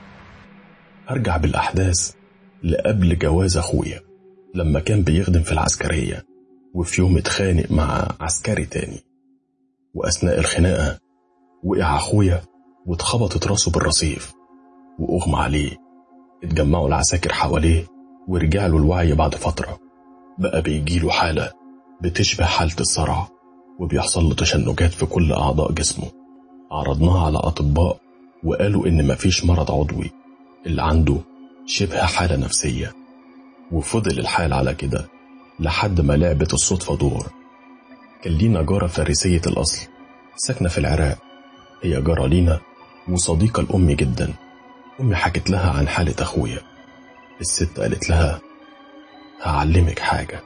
هرجع بالأحداث لقبل جواز أخويا لما كان بيخدم في العسكرية، وفي يوم اتخانق مع عسكري تاني، وأثناء الخناقة وقع أخويا واتخبطت راسه بالرصيف وأغمى عليه. اتجمعوا العساكر حواليه ورجع له الوعي بعد فترة. بقى بيجيله حالة بتشبه حالة الصرع وبيحصل له تشنجات في كل أعضاء جسمه. عرضناها على أطباء وقالوا إن مفيش مرض عضوي، اللي عنده شبه حالة نفسية. وفضل الحال على كده لحد ما لعبت الصدفة دور. كان لينا جارة فارسية الأصل ساكنة في العراق، هي جارة لينا وصديقة الأم جدا. أمي حكت لها عن حالة أخويا. الست قالت لها هعلمك حاجة،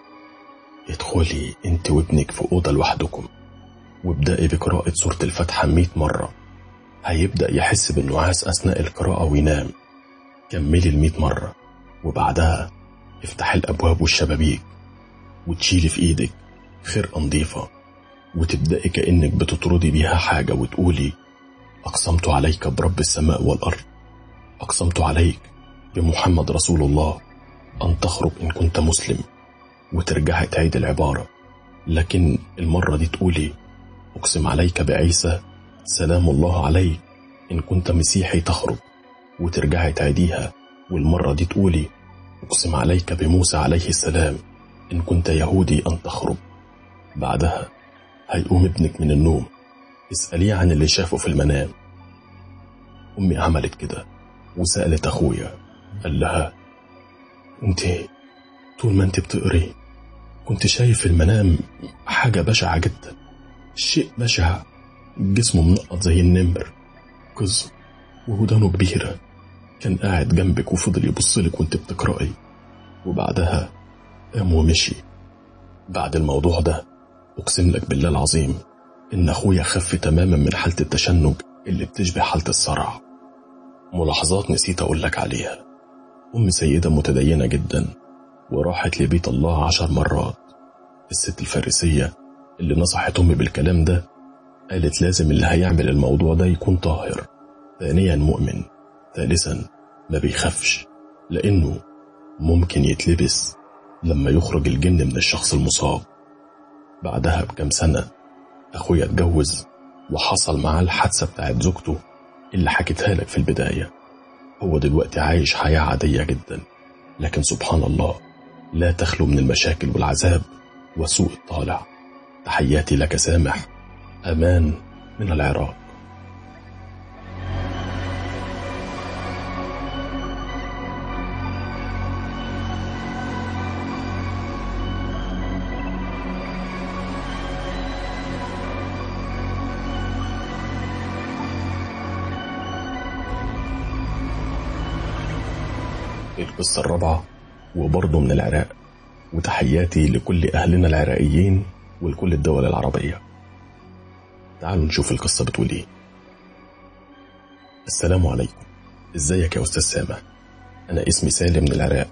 ادخلي انت وابنك في أوضة لوحدكم وابدأي بقراءة سورة الفاتحة 100 مرة، هيبدأ يحس بالنعاس أثناء القراءة وينام. كملي 100 مرة وبعدها افتح الأبواب والشبابيك وتشيلي في إيدك خرقة نظيفة وتبدأي كأنك بتطردي بيها حاجة وتقولي أقسمت عليك برب السماء والأرض، أقسمت عليك بمحمد رسول الله أن تخرج إن كنت مسلم، وترجعي تعيد العبارة، لكن المرة دي تقولي أقسم عليك بعيسى سلام الله عليك إن كنت مسيحي تخرج، وترجعي تعيديها، والمرة دي تقولي أقسم عليك بموسى عليه السلام إن كنت يهودي أن تخرج. بعدها هيقوم ابنك من النوم، اسأليه عن اللي شافه في المنام. أمي عملت كده وسألت أخويا، قال لها انت طول ما انت بتقري كنت شايف في المنام حاجة بشعة جدا، شيء بشع، جسمه منقط زي النمر، قزم وودانه كبيرة، كان قاعد جنبك وفضل يبصلك وانت بتقرأي، وبعدها قام ومشي. بعد الموضوع ده أقسم لك بالله العظيم إن أخويا خف تماما من حالة التشنج اللي بتشبه حالة الصرع. ملاحظات نسيت أقول لك عليها. أم سيدة متدينة جدا وراحت لبيت الله 10 مرات. الست الفارسية اللي نصحت أمي بالكلام ده قالت لازم اللي هيعمل الموضوع ده يكون طاهر، ثانيا مؤمن، ثالثا ما بيخافش، لأنه ممكن يتلبس لما يخرج الجن من الشخص المصاب. بعدها بكم سنة أخويا اتجوز وحصل معاه الحادثة بتاعت زوجته اللي حكيتها لك في البداية. هو دلوقتي عايش حياة عادية جدا، لكن سبحان الله لا تخلو من المشاكل والعذاب وسوء الطالع. تحياتي لك سامح، أمان من العراق. القصة الرابعة وبرضه من العراق، وتحياتي لكل أهلنا العراقيين ولكل الدول العربية. تعالوا نشوف القصة بتقول ايه. السلام عليكم، ازيك يا أستاذ سامح؟ أنا اسمي سالم من العراق.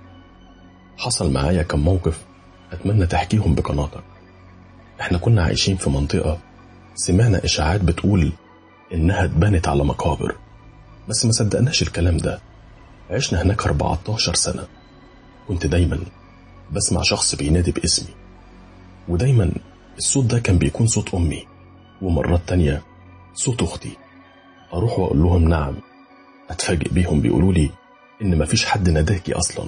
حصل معايا كم موقف أتمنى تحكيهم بقناتك. احنا كنا عايشين في منطقة سمعنا إشاعات بتقول إنها اتبنت على مقابر، بس ما صدقناش الكلام ده. عشنا هناك 14 سنة. كنت دايما بسمع شخص بينادي باسمي، ودايما الصوت ده كان بيكون صوت أمي، ومرات تانية صوت أختي. أروح وأقول لهم نعم، أتفاجئ بيهم بيقولوا لي إن مفيش حد ناداكي أصلا.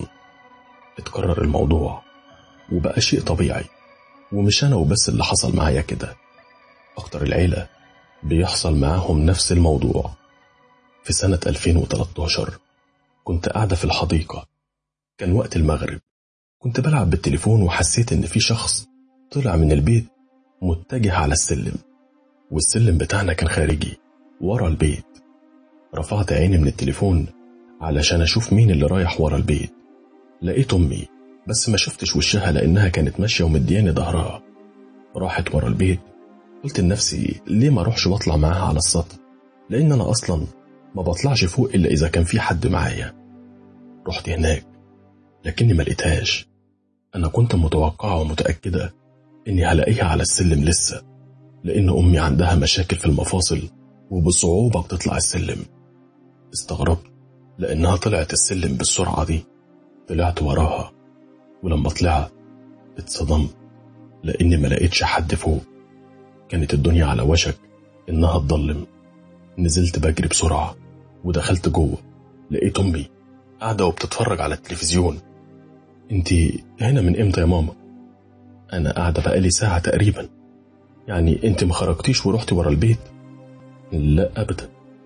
اتكرر الموضوع وبقى شيء طبيعي، ومش أنا وبس اللي حصل معايا كده، أكتر العيلة بيحصل معاهم نفس الموضوع. في سنة 2013 كنت قاعدة في الحديقة، كان وقت المغرب. كنت بلعب بالتليفون وحسيت إن في شخص طلع من البيت متجه على السلم، والسلم بتاعنا كان خارجي ورا البيت. رفعت عيني من التليفون علشان أشوف مين اللي رايح ورا البيت. لقيت أمي، بس ما شفتش وشها لأنها كانت ماشية ومدياني ظهرها. راحت ورا البيت. قلت لنفسي ليه ما اروحش واطلع معاها على السطح، لأن أنا أصلا ما بطلعش فوق إلا إذا كان في حد معايا. رحت هناك لكني ما لقيتهاش. أنا كنت متوقعة ومتأكدة إني هلاقيها على السلم لسه، لأن أمي عندها مشاكل في المفاصل وبصعوبة بتطلع السلم. استغربت لأنها طلعت السلم بالسرعة دي. طلعت وراها، ولما طلعت اتصدمت لأني ما لقيتش حد فوق. كانت الدنيا على وشك إنها تضلم. نزلت بجري بسرعة ودخلت جوه. لقيت أمي قاعدة وبتتفرج على التلفزيون. انتي هنا من امتى يا ماما؟ أنا قاعدة بقالي ساعة تقريبا. يعني انتي ما خرجتيش ورحتي ورا البيت؟ لا أبدا.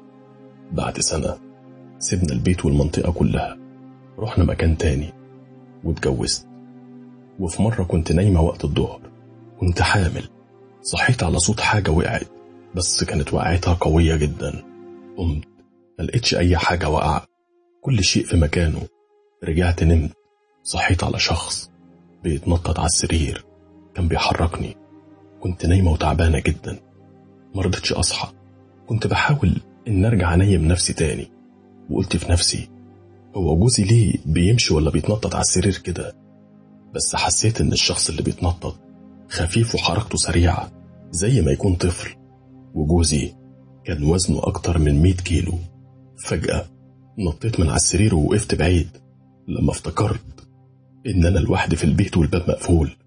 بعد سنة سيبنا البيت والمنطقة كلها، رحنا مكان تاني واتجوزت. وفي مرة كنت نايمة وقت الظهر، كنت حامل. صحيت على صوت حاجة وقعت، بس كانت وقعتها قوية جدا. قمت ملقتش أي حاجة وقع، كل شيء في مكانه. رجعت نمت، صحيت على شخص بيتنطط على السرير، كان بيحركني. كنت نايمة وتعبانة جدا، مرضتش أصحى. كنت بحاول إن أرجع أنيم نفسي تاني، وقلت في نفسي هو جوزي ليه بيمشي ولا بيتنطط على السرير كده؟ بس حسيت إن الشخص اللي بيتنطط خفيف وحركته سريعة زي ما يكون طفل، وجوزي كان وزنه أكتر من 100 كيلو. فجأة نطيت من على السرير ووقفت بعيد لما افتكرت إن أنا لوحدي في البيت والباب مقفول.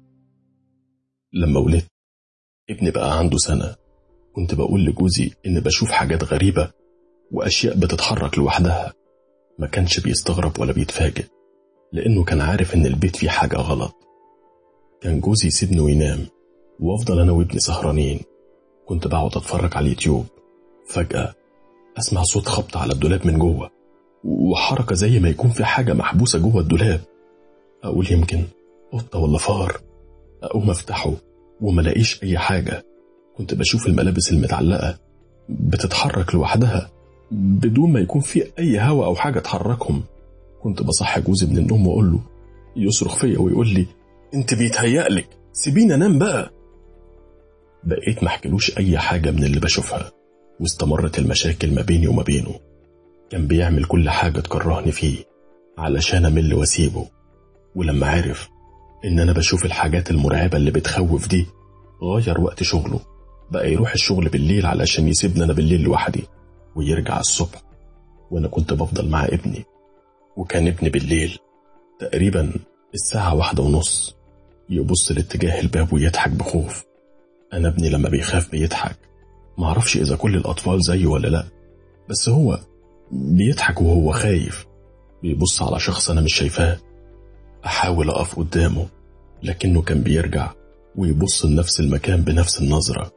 لما ولدت ابني بقى عنده سنة، كنت بقول لجوزي إن بشوف حاجات غريبة وأشياء بتتحرك لوحدها. ما كانش بيستغرب ولا بيتفاجئ، لأنه كان عارف إن البيت فيه حاجة غلط. كان جوزي يسيبني وينام، وأفضل أنا وابني سهرانين. كنت بقعد أتفرج على اليوتيوب. فجأة أسمع صوت خبط على الدولاب من جوه، وحركة زي ما يكون في حاجة محبوسة جوه الدولاب. أقول يمكن قطة ولا فار. أقوم أفتحه وما لاقيش أي حاجة. كنت بشوف الملابس المتعلقة بتتحرك لوحدها بدون ما يكون في أي هوا أو حاجة تحركهم. كنت بصحي جوزي من النوم وأقول له، يصرخ فيا ويقول لي أنت بيتهيألك، سيبيني أنام بقى. بقيت محكلوش أي حاجة من اللي بشوفها، واستمرت المشاكل ما بيني وما بينه. كان بيعمل كل حاجة تكرهني فيه علشان أمل واسيبه. ولما عرف إن أنا بشوف الحاجات المرعبة اللي بتخوف دي، غير وقت شغله، بقى يروح الشغل بالليل علشان يسيبني أنا بالليل لوحدي، ويرجع الصبح وأنا كنت بفضل مع ابني، وكان ابني بالليل تقريبا الساعة 1:30 يبص لاتجاه الباب ويضحك بخوف. أنا ابني لما بيخاف بيضحك، معرفش إذا كل الأطفال زيه ولا لأ، بس هو بيضحك وهو خايف، بيبص على شخص أنا مش شايفاه. أحاول أقف قدامه لكنه كان بيرجع ويبص لنفس المكان بنفس النظرة.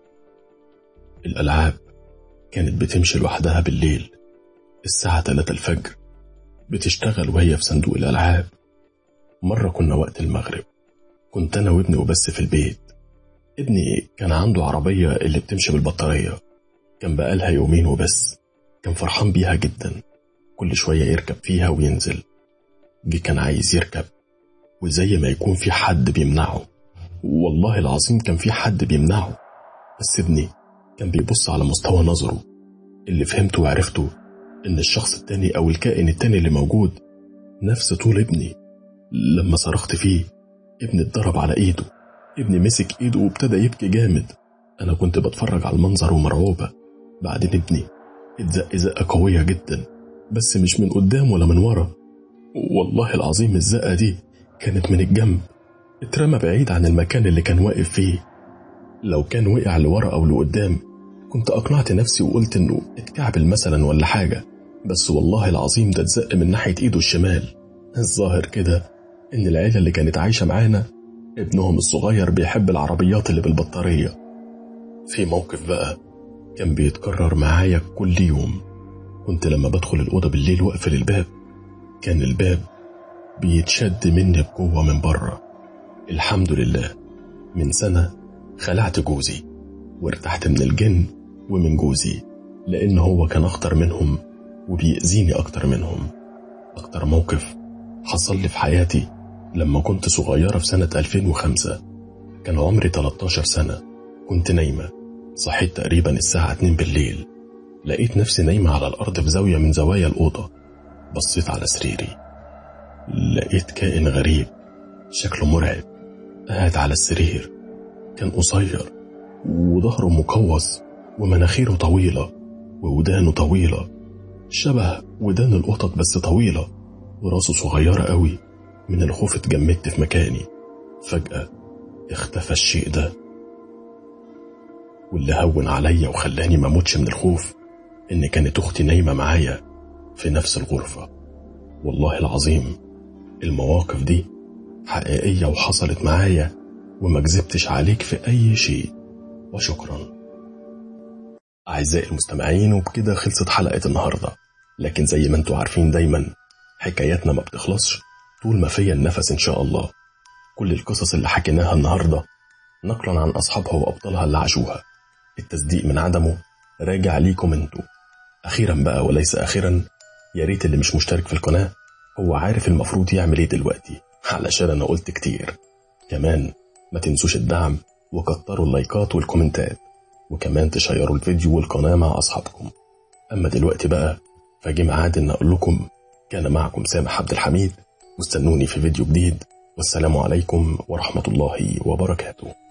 الألعاب كانت بتمشي لوحدها بالليل الساعة 3 الفجر، بتشتغل وهي في صندوق الألعاب. مرة كنا وقت المغرب، كنت أنا وابني وبس في البيت. ابني كان عنده عربية اللي بتمشي بالبطارية، كان بقالها يومين وبس، كان فرحان بيها جدا، كل شوية يركب فيها وينزل. جه كان عايز يركب وزي ما يكون في حد بيمنعه، والله العظيم كان في حد بيمنعه، بس ابني كان بيبص على مستوى نظره. اللي فهمته وعرفته إن الشخص التاني أو الكائن التاني اللي موجود نفس طول ابني. لما صرخت فيه ابني اتضرب على ايده، ابني مسك ايده وابتدى يبكي جامد. انا كنت بتفرج على المنظر ومرعوبة. بعدين ابني اتزق زقة قوية جدا، بس مش من قدام ولا من ورا، والله العظيم الزقة دي كانت من الجنب، اترمى بعيد عن المكان اللي كان واقف فيه. لو كان وقع لورا او لقدام كنت اقنعت نفسي وقلت انه اتكعبل مثلا ولا حاجة، بس والله العظيم ده اتزق من ناحية ايده الشمال. الظاهر كده إن العيلة اللي كانت عايشة معانا ابنهم الصغير بيحب العربيات اللي بالبطارية. في موقف بقى كان بيتكرر معايا كل يوم، كنت لما بدخل الأوضة بالليل وأقفل الباب كان الباب بيتشد مني بقوة من بره. الحمد لله من سنة خلعت جوزي وارتحت من الجن ومن جوزي، لأن هو كان أخطر منهم وبيأذيني أكتر منهم. أكتر موقف حصل لي في حياتي لما كنت صغيرة في سنة 2005، كان عمري 13 سنة. كنت نايمة، صحيت تقريبا الساعة 2 بالليل، لقيت نفسي نايمة على الأرض في زاوية من زوايا الأوضة. بصيت على سريري لقيت كائن غريب شكله مرعب قاعد على السرير، كان قصير وظهره مقوس ومناخيره طويلة وودانه طويلة شبه ودان القطط بس طويلة، وراسه صغيرة قوي. من الخوف اتجمدت في مكاني. فجأة اختفى الشيء ده، واللي هون عليا وخلاني ما موتش من الخوف ان كانت اختي نايمة معايا في نفس الغرفة. والله العظيم المواقف دي حقيقية وحصلت معايا وما كذبتش عليك في اي شيء. وشكرا اعزائي المستمعين، وبكده خلصت حلقة النهاردة. لكن زي ما انتوا عارفين دايما حكاياتنا ما بتخلصش طول ما فيا النفس إن شاء الله. كل القصص اللي حكيناها النهاردة نقلا عن أصحابها وأبطالها اللي عاشوها، التصديق من عدمه راجع ليكم انتوا. أخيرا بقى وليس آخرا، يا ريت اللي مش مشترك في القناة هو عارف المفروض يعمل ايه دلوقتي، علشان أنا قلت كتير. كمان ما تنسوش الدعم وكتروا اللايكات والكومنتات، وكمان تشيروا الفيديو والقناة مع أصحابكم. أما دلوقتي بقى فجي ميعاد إن أقول لكم كان معكم سامح عبد الحميد، واستنوني في فيديو جديد، والسلام عليكم ورحمة الله وبركاته.